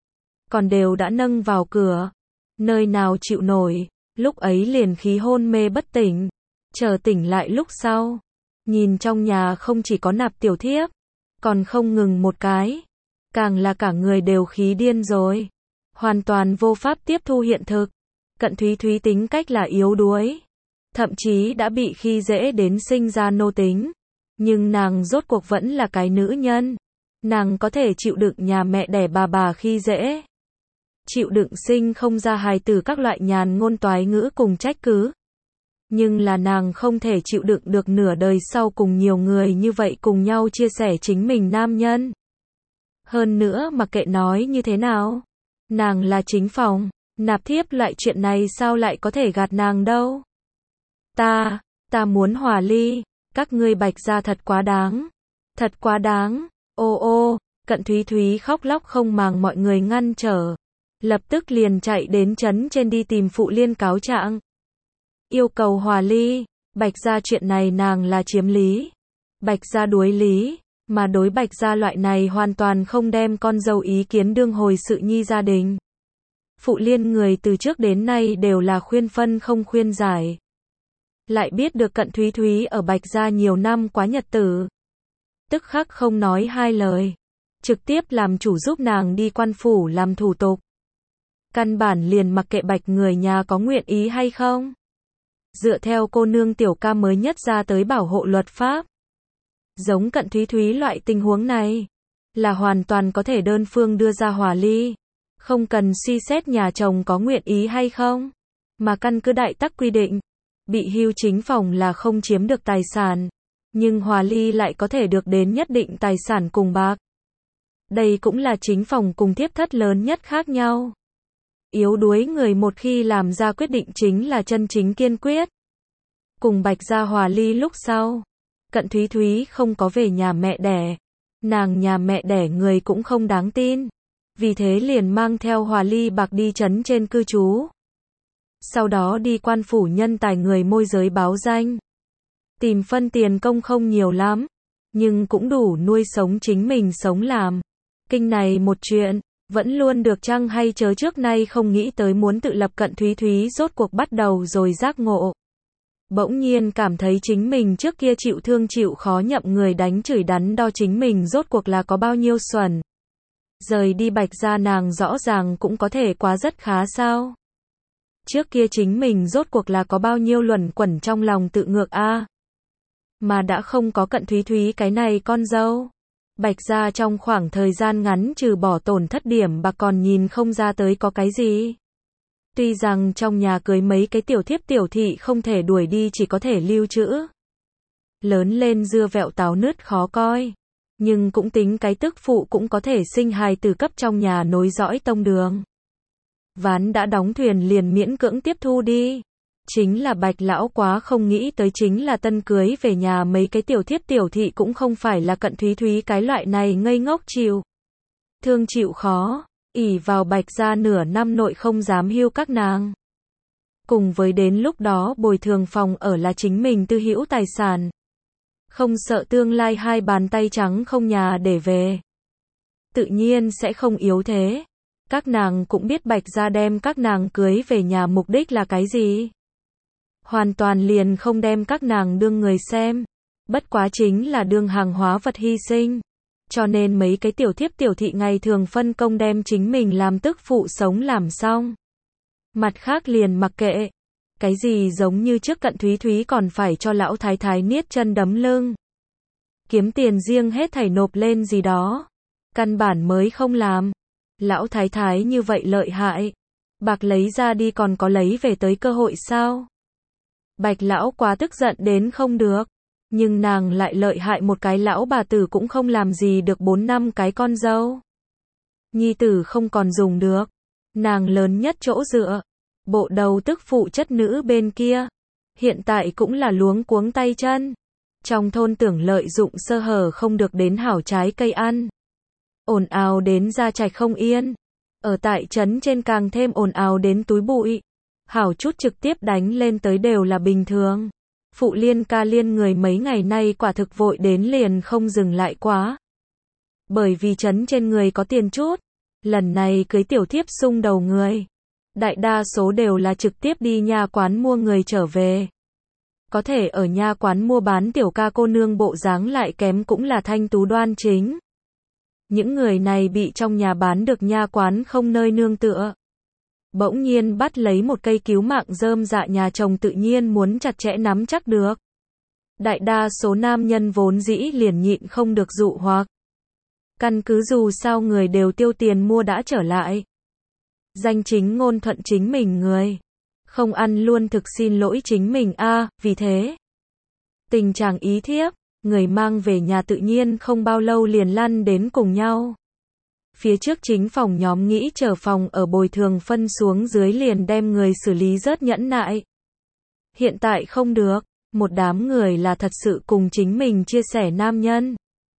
còn đều đã nâng vào cửa. Nơi nào chịu nổi, lúc ấy liền khí hôn mê bất tỉnh. Chờ tỉnh lại lúc sau, nhìn trong nhà không chỉ có nạp tiểu thiếp, còn không ngừng một cái. Càng là cả người đều khí điên rồi. Hoàn toàn vô pháp tiếp thu hiện thực. Cận Thúy Thúy tính cách là yếu đuối. Thậm chí đã bị khi dễ đến sinh ra nô tính. Nhưng nàng rốt cuộc vẫn là cái nữ nhân. Nàng có thể chịu đựng nhà mẹ đẻ bà bà khi dễ. Chịu đựng sinh không ra hài tử các loại nhàn ngôn toái ngữ cùng trách cứ. Nhưng là nàng không thể chịu đựng được nửa đời sau cùng nhiều người như vậy cùng nhau chia sẻ chính mình nam nhân. Hơn nữa mặc kệ nói như thế nào, Nàng là chính phòng, nạp thiếp loại chuyện này sao lại có thể gạt nàng đâu. Ta, ta muốn hòa ly, các ngươi Bạch gia thật quá đáng. Thật quá đáng, ô ô, Cận Thúy Thúy khóc lóc không màng mọi người ngăn trở. Lập tức liền chạy đến trấn trên đi tìm Phụ Liên cáo trạng. Yêu cầu hòa ly, Bạch gia chuyện này nàng là chiếm lý. Bạch gia đuối lý, mà đối Bạch gia loại này hoàn toàn không đem con dâu ý kiến đương hồi sự nhi gia đình. Phụ Liên người từ trước đến nay đều là khuyên phân không khuyên giải. Lại biết được Cận Thúy Thúy ở Bạch gia nhiều năm quá nhật tử. Tức khắc không nói hai lời. Trực tiếp làm chủ giúp nàng đi quan phủ làm thủ tục. Căn bản liền mặc kệ Bạch người nhà có nguyện ý hay không. Dựa theo cô nương tiểu ca mới nhất ra tới bảo hộ luật pháp. Giống Cận Thúy Thúy loại tình huống này. Là hoàn toàn có thể đơn phương đưa ra hòa ly. Không cần suy xét nhà chồng có nguyện ý hay không. Mà căn cứ đại tắc quy định. Bị hưu chính phòng là không chiếm được tài sản. Nhưng hòa ly lại có thể được đến nhất định tài sản cùng bạc. Đây cũng là chính phòng cùng thiếp thất lớn nhất khác nhau. Yếu đuối người một khi làm ra quyết định chính là chân chính kiên quyết. Cùng Bạch gia hòa ly lúc sau. Cận Thúy Thúy không có về nhà mẹ đẻ. Nàng nhà mẹ đẻ người cũng không đáng tin. Vì thế liền mang theo hòa ly bạc đi trấn trên cư trú. Sau đó đi quan phủ nhân tài người môi giới báo danh. Tìm phân tiền công không nhiều lắm. Nhưng cũng đủ nuôi sống chính mình sống làm. Kinh này một chuyện. Vẫn luôn được chăng hay chớ trước nay không nghĩ tới muốn tự lập Cận Thúy Thúy rốt cuộc bắt đầu rồi giác ngộ. Bỗng nhiên cảm thấy chính mình trước kia chịu thương chịu khó nhậm người đánh chửi đắn đo chính mình rốt cuộc là có bao nhiêu xuẩn. Rời đi Bạch gia nàng rõ ràng cũng có thể quá rất khá sao. Trước kia chính mình rốt cuộc là có bao nhiêu luẩn quẩn trong lòng tự ngược a. Mà đã không có Cận Thúy Thúy cái này con dâu. Bạch gia trong khoảng thời gian ngắn trừ bỏ tổn thất điểm bạc còn nhìn không ra tới có cái gì. Tuy rằng trong nhà cưới mấy cái tiểu thiếp tiểu thị không thể đuổi đi chỉ có thể lưu trữ. Lớn lên dưa vẹo táo nứt khó coi. Nhưng cũng tính cái tức phụ cũng có thể sinh hài từ cấp trong nhà nối dõi tông đường. Ván đã đóng thuyền liền miễn cưỡng tiếp thu đi. Chính là Bạch lão quá không nghĩ tới chính là tân cưới về nhà mấy cái tiểu thiếp tiểu thị cũng không phải là Cận Thúy Thúy cái loại này ngây ngốc chịu. Thương chịu khó, ỷ vào Bạch gia nửa năm nội không dám hưu các nàng. Cùng với đến lúc đó bồi thường phòng ở là chính mình tư hữu tài sản. Không sợ tương lai hai bàn tay trắng không nhà để về. Tự nhiên sẽ không yếu thế. Các nàng cũng biết Bạch gia đem các nàng cưới về nhà mục đích là cái gì. Hoàn toàn liền không đem các nàng đương người xem. Bất quá chính là đương hàng hóa vật hy sinh. Cho nên mấy cái tiểu thiếp tiểu thị ngày thường phân công đem chính mình làm tức phụ sống làm xong. Mặt khác liền mặc kệ. Cái gì giống như trước Cận Thúy Thúy còn phải cho lão thái thái niết chân đấm lưng. Kiếm tiền riêng hết thảy nộp lên gì đó. Căn bản mới không làm. Lão thái thái như vậy lợi hại. Bạc lấy ra đi còn có lấy về tới cơ hội sao? Bạch lão quá tức giận đến không được. Nhưng nàng lại lợi hại một cái lão bà tử cũng không làm gì được bốn năm cái con dâu. Nhi tử không còn dùng được. Nàng lớn nhất chỗ dựa. Bộ đầu tức phụ chất nữ bên kia. Hiện tại cũng là luống cuống tay chân. Trong thôn tưởng lợi dụng sơ hở không được đến hảo trái cây ăn. Ồn ào đến ra trạch không yên. Ở tại trấn trên càng thêm ồn ào đến túi bụi. Hảo chút trực tiếp đánh lên tới đều là bình thường. Phụ Liên ca liên người mấy ngày nay quả thực vội đến liền không dừng lại quá. Bởi vì trấn trên người có tiền chút. Lần này cưới tiểu thiếp sung đầu người. Đại đa số đều là trực tiếp đi nha quán mua người trở về. Có thể ở nha quán mua bán tiểu ca cô nương bộ dáng lại kém cũng là thanh tú đoan chính. Những người này bị trong nhà bán được nha quán không nơi nương tựa. Bỗng nhiên bắt lấy một cây cứu mạng rơm dạ nhà chồng tự nhiên muốn chặt chẽ nắm chắc được. Đại đa số nam nhân vốn dĩ liền nhịn không được dụ hoặc. Căn cứ dù sao người đều tiêu tiền mua đã trở lại. Danh chính ngôn thuận chính mình người. Không ăn luôn thực xin lỗi chính mình a à, vì thế. Tình trạng ý thiếp, người mang về nhà tự nhiên không bao lâu liền lăn đến cùng nhau. Phía trước chính phòng nhóm nghĩ chờ phòng ở bồi thường phân xuống dưới liền đem người xử lý rất nhẫn nại. Hiện tại không được, một đám người là thật sự cùng chính mình chia sẻ nam nhân.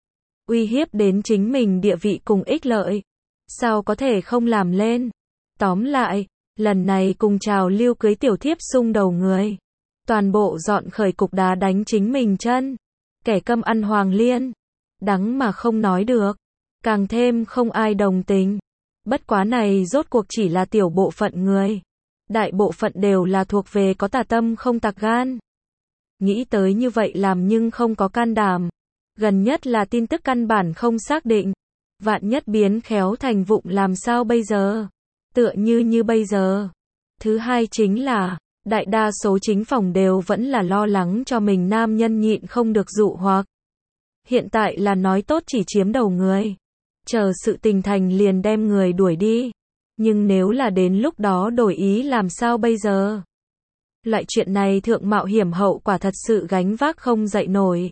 Uy hiếp đến chính mình địa vị cùng ích lợi. Sao có thể không làm lên? Tóm lại, lần này cùng trào lưu cưới tiểu thiếp sung đầu người. Toàn bộ dọn khởi cục đá đánh chính mình chân. Kẻ câm ăn hoàng liên. Đắng mà không nói được. Càng thêm không ai đồng tình. Bất quá này rốt cuộc chỉ là tiểu bộ phận người. Đại bộ phận đều là thuộc về có tà tâm không tạc gan. Nghĩ tới như vậy làm nhưng không có can đảm. Gần nhất là tin tức căn bản không xác định. Vạn nhất biến khéo thành vụng làm sao bây giờ? Tựa như như bây giờ. Thứ hai chính là, đại đa số chính phòng đều vẫn là lo lắng cho mình nam nhân nhịn không được dụ hoặc. Hiện tại là nói tốt chỉ chiếm đầu người. Chờ sự tình thành liền đem người đuổi đi. Nhưng nếu là đến lúc đó đổi ý làm sao bây giờ? Loại chuyện này thượng mạo hiểm hậu quả thật sự gánh vác không dậy nổi.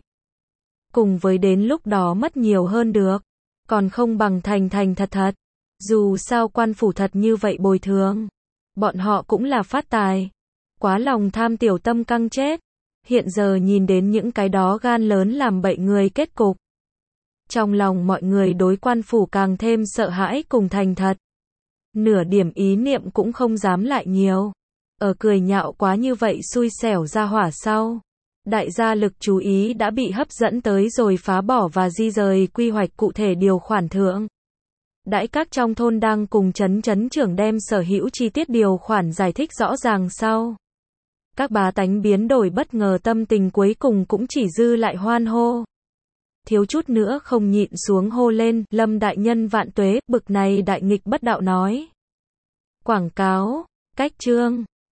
Cùng với đến lúc đó mất nhiều hơn được. Còn không bằng thành thành thật thật. Dù sao quan phủ thật như vậy bồi thường. Bọn họ cũng là phát tài. Quá lòng tham tiểu tâm căng chết. Hiện giờ nhìn đến những cái đó gan lớn làm bậy người kết cục. Trong lòng mọi người đối quan phủ càng thêm sợ hãi cùng thành thật. Nửa điểm ý niệm cũng không dám lại nhiều. Ở cười nhạo quá như vậy xui xẻo ra hỏa sau. Đại gia lực chú ý đã bị hấp dẫn tới rồi phá bỏ và di rời quy hoạch cụ thể điều khoản thượng. Đãi các trong thôn đang cùng chấn chấn trưởng đem sở hữu chi tiết điều khoản giải thích rõ ràng sau. Các bá tánh biến đổi bất ngờ tâm tình cuối cùng cũng chỉ dư lại hoan hô. Thiếu chút nữa không nhịn xuống hô lên, Lâm đại nhân vạn tuế, bực này đại nghịch bất đạo nói. Quảng cáo, cách chương.